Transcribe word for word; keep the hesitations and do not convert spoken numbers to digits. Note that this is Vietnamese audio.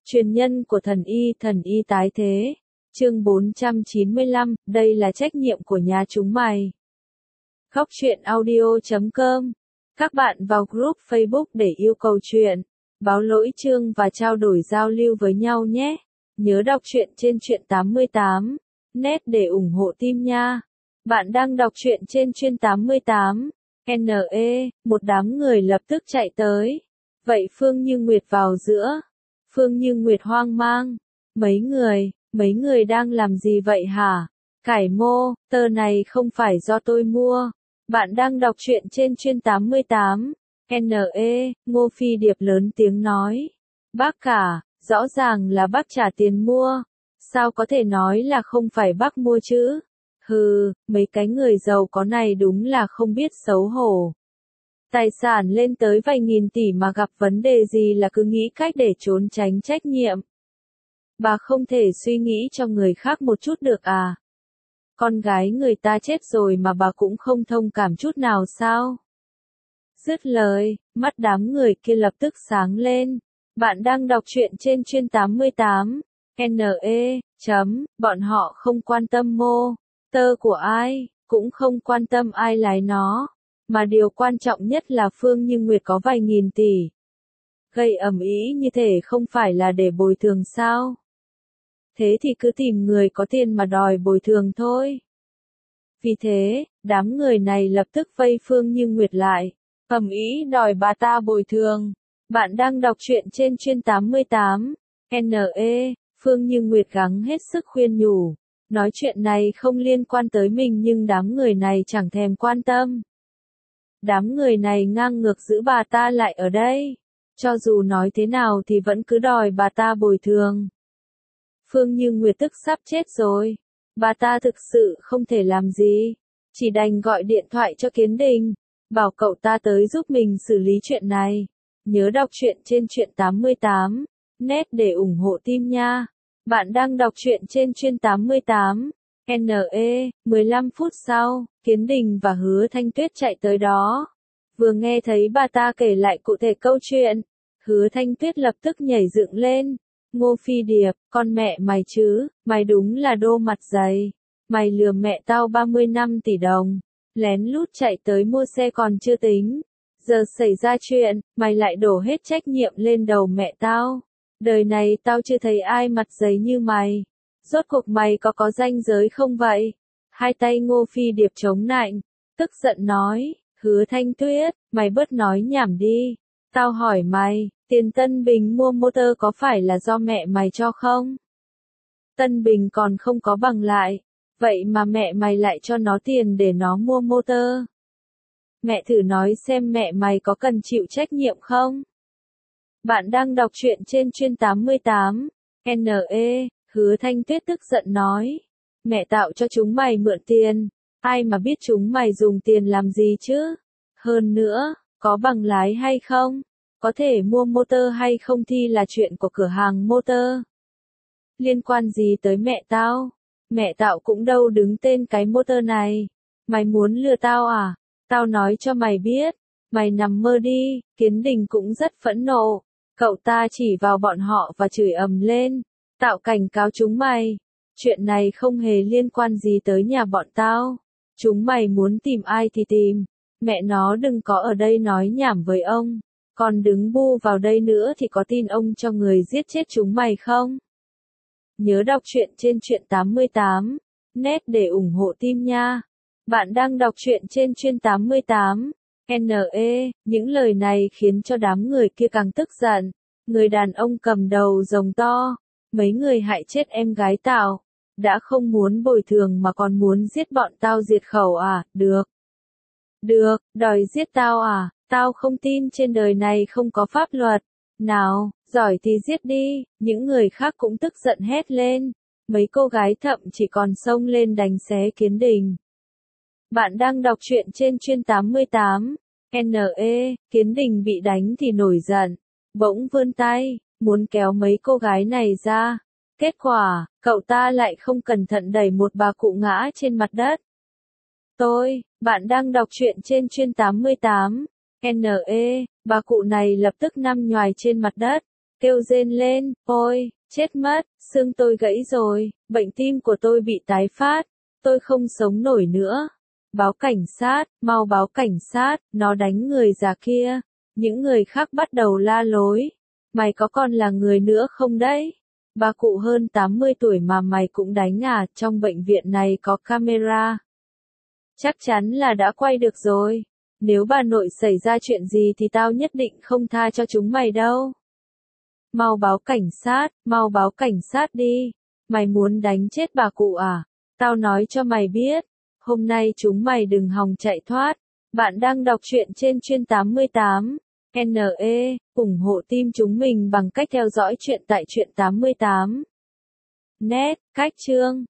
Truyền nhân của thần y, thần y tái thế. Chương bốn trăm chín mươi lăm, đây là trách nhiệm của nhà chúng mày. Góc truyện audio chấm com. Các bạn vào group Facebook để yêu cầu chuyện, báo lỗi chương và trao đổi giao lưu với nhau nhé. Nhớ đọc truyện trên truyện tám mươi tám net để ủng hộ team nha. Bạn đang đọc truyện trên truyện tám mươi tám net, một đám người lập tức chạy tới. Vậy Phương Như Nguyệt vào giữa. Phương Như Nguyệt hoang mang. Mấy người, mấy người đang làm gì vậy hả? Cải mô, tờ này không phải do tôi mua. Bạn đang đọc truyện trên truyện tám mươi tám net, Ngô Phi Điệp lớn tiếng nói. Bác cả, rõ ràng là bác trả tiền mua. Sao có thể nói là không phải bác mua chứ? Hừ, mấy cái người giàu có này đúng là không biết xấu hổ. Tài sản lên tới vài nghìn tỷ mà gặp vấn đề gì là cứ nghĩ cách để trốn tránh trách nhiệm. Bà không thể suy nghĩ cho người khác một chút được à? Con gái người ta chết rồi mà bà cũng không thông cảm chút nào sao? Dứt lời, mắt đám người kia lập tức sáng lên. Bạn đang đọc truyện trên truyện tám mươi tám net, chấm, bọn họ không quan tâm mô tơ của ai, cũng không quan tâm ai lái nó. Mà điều quan trọng nhất là Phương Như Nguyệt có vài nghìn tỷ. Gây ầm ĩ như thể không phải là để bồi thường sao? Thế thì cứ tìm người có tiền mà đòi bồi thường thôi. Vì thế, đám người này lập tức vây Phương Như Nguyệt lại, ầm ĩ đòi bà ta bồi thường. Bạn đang đọc truyện trên truyện tám mươi tám net, Phương Như Nguyệt gắng hết sức khuyên nhủ. Nói chuyện này không liên quan tới mình nhưng đám người này chẳng thèm quan tâm. Đám người này ngang ngược giữ bà ta lại ở đây. Cho dù nói thế nào thì vẫn cứ đòi bà ta bồi thường. Phương Như Nguyệt tức sắp chết rồi. Bà ta thực sự không thể làm gì. Chỉ đành gọi điện thoại cho Kiến Đình. Bảo cậu ta tới giúp mình xử lý chuyện này. Nhớ đọc truyện trên truyện tám mươi tám net để ủng hộ team nha. Bạn đang đọc truyện trên truyện tám mươi tám net, mười lăm phút sau, Kiến Đình và Hứa Thanh Tuyết chạy tới đó. Vừa nghe thấy bà ta kể lại cụ thể câu chuyện, Hứa Thanh Tuyết lập tức nhảy dựng lên. Ngô Phi Điệp, con mẹ mày chứ, mày đúng là đô mặt dày. Mày lừa mẹ tao ba mươi lăm tỷ đồng, lén lút chạy tới mua xe còn chưa tính. Giờ xảy ra chuyện, mày lại đổ hết trách nhiệm lên đầu mẹ tao. Đời này tao chưa thấy ai mặt dày như mày. Rốt cuộc mày có có ranh giới không vậy? Hai tay Ngô Phi Điệp chống nạnh, tức giận nói, Hứa Thanh Tuyết, mày bớt nói nhảm đi. Tao hỏi mày, tiền Tân Bình mua motor có phải là do mẹ mày cho không? Tân Bình còn không có bằng lại, vậy mà mẹ mày lại cho nó tiền để nó mua motor. Mẹ thử nói xem mẹ mày có cần chịu trách nhiệm không? Bạn đang đọc truyện trên truyện tám mươi tám net, Hứa Thanh Tuyết tức giận nói. Mẹ tạo cho chúng mày mượn tiền, ai mà biết chúng mày dùng tiền làm gì chứ? Hơn nữa, có bằng lái hay không? Có thể mua motor hay không thì là chuyện của cửa hàng motor. Liên quan gì tới mẹ tao? Mẹ tạo cũng đâu đứng tên cái motor này. Mày muốn lừa tao à? Tao nói cho mày biết, mày nằm mơ đi. Kiến Đình cũng rất phẫn nộ. Cậu ta chỉ vào bọn họ và chửi ầm lên, tạo cảnh cáo chúng mày. Chuyện này không hề liên quan gì tới nhà bọn tao. Chúng mày muốn tìm ai thì tìm. Mẹ nó đừng có ở đây nói nhảm với ông. Còn đứng bu vào đây nữa thì có tin ông cho người giết chết chúng mày không? Nhớ đọc truyện trên truyện tám mươi tám net để ủng hộ team nha. Bạn đang đọc truyện trên truyện tám mươi tám net, những lời này khiến cho đám người kia càng tức giận. Người đàn ông cầm đầu rồng to, mấy người hại chết em gái tao, đã không muốn bồi thường mà còn muốn giết bọn tao diệt khẩu à? Được. Được, đòi giết tao à? Tao không tin trên đời này không có pháp luật. Nào, giỏi thì giết đi. Những người khác cũng tức giận hét lên. Mấy cô gái thậm chỉ còn xông lên đánh xé Kiến Đình. Bạn đang đọc truyện trên truyện tám mươi tám net, Kiến Đình bị đánh thì nổi giận, bỗng vươn tay, muốn kéo mấy cô gái này ra. Kết quả, cậu ta lại không cẩn thận đẩy một bà cụ ngã trên mặt đất. Tôi, bạn đang đọc truyện trên truyện tám mươi tám net, bà cụ này lập tức nằm nhoài trên mặt đất, kêu rên lên, ôi, chết mất, xương tôi gãy rồi, bệnh tim của tôi bị tái phát, tôi không sống nổi nữa. Báo cảnh sát, mau báo cảnh sát, nó đánh người già kia. Những người khác bắt đầu la lối. Mày có còn là người nữa không đấy? Bà cụ hơn tám mươi tuổi mà mày cũng đánh à, trong bệnh viện này có camera. Chắc chắn là đã quay được rồi. Nếu bà nội xảy ra chuyện gì thì tao nhất định không tha cho chúng mày đâu. Mau báo cảnh sát, mau báo cảnh sát đi. Mày muốn đánh chết bà cụ à? Tao nói cho mày biết. Hôm nay chúng mày đừng hòng chạy thoát. Bạn đang đọc truyện trên chuyên tám mươi tám. en e, ủng hộ team chúng mình bằng cách theo dõi truyện tại truyện tám mươi tám. Net, cách chương.